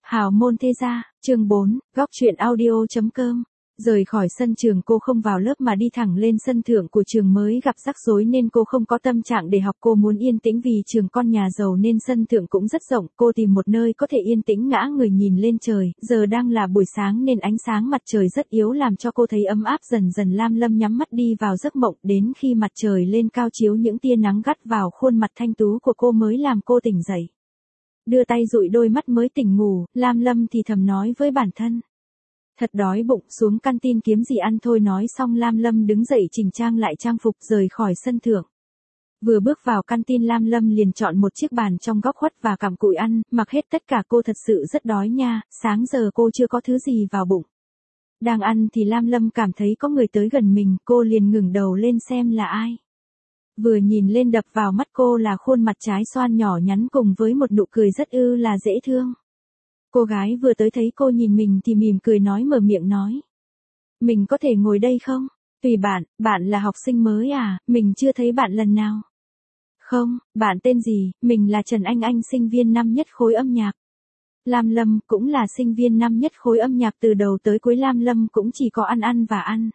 Hào môn thế gia, chương 4, góc truyện audio.com. Rời khỏi sân trường, cô không vào lớp mà đi thẳng lên sân thượng của trường mới gặp rắc rối nên cô không có tâm trạng để học. Cô muốn yên tĩnh vì trường con nhà giàu nên sân thượng cũng rất rộng. Cô tìm một nơi có thể yên tĩnh ngã người nhìn lên trời. Giờ đang là buổi sáng nên ánh sáng mặt trời rất yếu làm cho cô thấy ấm áp dần dần. Lam Lâm nhắm mắt đi vào giấc mộng, đến khi mặt trời lên cao chiếu những tia nắng gắt vào khuôn mặt thanh tú của cô mới làm cô tỉnh dậy. Đưa tay dụi đôi mắt mới tỉnh ngủ, Lam Lâm thì thầm nói với bản thân. Thật đói bụng, xuống căn tin kiếm gì ăn thôi. Nói xong Lam Lâm đứng dậy chỉnh trang lại trang phục rời khỏi sân thượng. Vừa bước vào căn tin Lam Lâm liền chọn một chiếc bàn trong góc khuất và cặm cụi ăn, mặc hết tất cả. Cô thật sự rất đói nha, sáng giờ cô chưa có thứ gì vào bụng. Đang ăn thì Lam Lâm cảm thấy có người tới gần mình, cô liền ngẩng đầu lên xem là ai. Vừa nhìn lên đập vào mắt cô là khuôn mặt trái xoan nhỏ nhắn cùng với một nụ cười rất là dễ thương. Cô gái vừa tới thấy cô nhìn mình thì mỉm cười mở miệng nói. Mình có thể ngồi đây không? Tùy bạn, bạn là học sinh mới à, mình chưa thấy bạn lần nào. Không, bạn tên gì? Mình là Trần Anh, sinh viên năm nhất khối âm nhạc. Lam Lâm cũng là sinh viên năm nhất khối âm nhạc. Từ đầu tới cuối Lam Lâm cũng chỉ có ăn và ăn.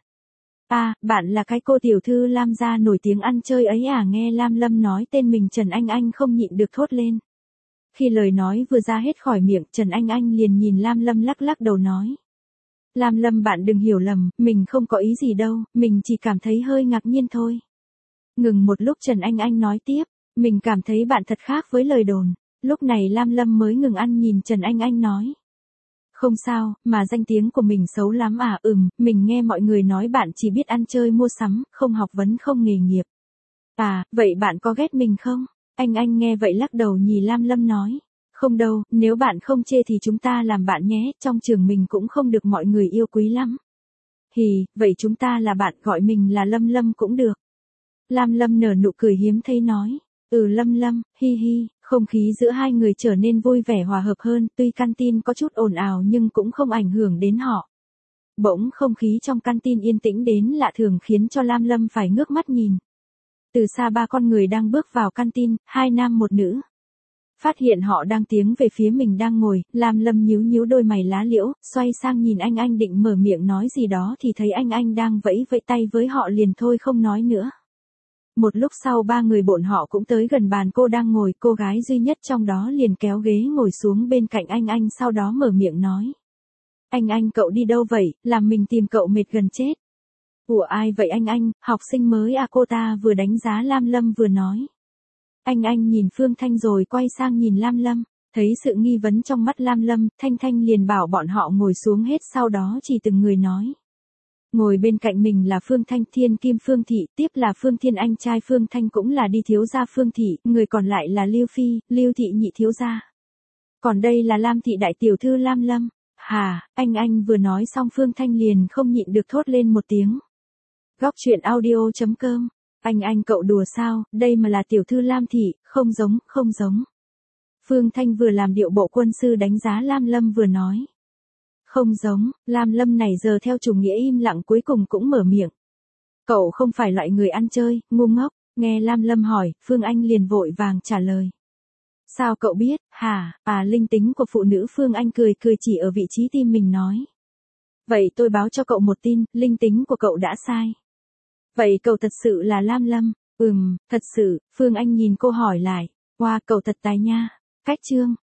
À, bạn là cái cô tiểu thư Lam gia nổi tiếng ăn chơi ấy à? Nghe Lam Lâm nói tên mình Trần Anh không nhịn được thốt lên. Khi lời nói vừa ra hết khỏi miệng, Trần Anh liền nhìn Lam Lâm lắc lắc đầu nói. Lam Lâm, bạn đừng hiểu lầm, mình không có ý gì đâu, mình chỉ cảm thấy hơi ngạc nhiên thôi. Ngừng một lúc Trần Anh nói tiếp, mình cảm thấy bạn thật khác với lời đồn. Lúc này Lam Lâm mới ngừng ăn nhìn Trần Anh nói. Không sao, mà danh tiếng của mình xấu lắm à? Mình nghe mọi người nói bạn chỉ biết ăn chơi mua sắm, không học vấn không nghề nghiệp. À, vậy bạn có ghét mình không? Anh nghe vậy lắc đầu nhìn Lam Lâm nói. Không đâu, nếu bạn không chê thì chúng ta làm bạn nhé, trong trường mình cũng không được mọi người yêu quý lắm. Hì, vậy chúng ta là bạn, gọi mình là Lâm cũng được. Lam Lâm nở nụ cười hiếm thấy nói. Lâm, hi hi. Không khí giữa hai người trở nên vui vẻ hòa hợp hơn, tuy căn tin có chút ồn ào nhưng cũng không ảnh hưởng đến họ. Bỗng không khí trong căn tin yên tĩnh đến lạ thường khiến cho Lam Lâm phải ngước mắt nhìn. Từ xa ba con người đang bước vào căn tin, hai nam một nữ. Phát hiện họ đang tiến về phía mình đang ngồi, Lam Lâm nhíu đôi mày lá liễu, xoay sang nhìn anh định mở miệng nói gì đó thì thấy anh đang vẫy tay với họ liền thôi không nói nữa. Một lúc sau ba người bọn họ cũng tới gần bàn cô đang ngồi, cô gái duy nhất trong đó liền kéo ghế ngồi xuống bên cạnh anh sau đó mở miệng nói. Anh cậu đi đâu vậy, làm mình tìm cậu mệt gần chết. Ủa ai vậy anh, học sinh mới à? Cô ta vừa đánh giá Lam Lâm vừa nói. Anh nhìn Phương Thanh rồi quay sang nhìn Lam Lâm, thấy sự nghi vấn trong mắt Lam Lâm, Thanh liền bảo bọn họ ngồi xuống hết, sau đó chỉ từng người nói. Ngồi bên cạnh mình là Phương Thanh, thiên kim Phương Thị, tiếp là Phương Thiên, anh trai Phương Thanh cũng là đi thiếu gia Phương Thị, người còn lại là Lưu Phi, Lưu Thị nhị thiếu gia. Còn đây là Lam Thị đại tiểu thư Lam Lâm. Hà, anh vừa nói xong Phương Thanh liền không nhịn được thốt lên một tiếng. Góc truyện audio.com. Anh cậu đùa sao, đây mà là tiểu thư Lam Thị, không giống. Phương Thanh vừa làm điệu bộ quân sư đánh giá Lam Lâm vừa nói. Không giống, Lam Lâm này giờ theo chủ nghĩa im lặng cuối cùng cũng mở miệng. Cậu không phải loại người ăn chơi, ngu ngốc, nghe Lam Lâm hỏi, Phương Anh liền vội vàng trả lời. Sao cậu biết, hả, linh tính của phụ nữ. Phương Anh cười chỉ ở vị trí tim mình nói. Vậy tôi báo cho cậu một tin, linh tính của cậu đã sai. Vậy cậu thật sự là Lam Lâm? Thật sự, Phương Anh nhìn cô hỏi lại. Wow, cậu thật tài nha. Cách chương.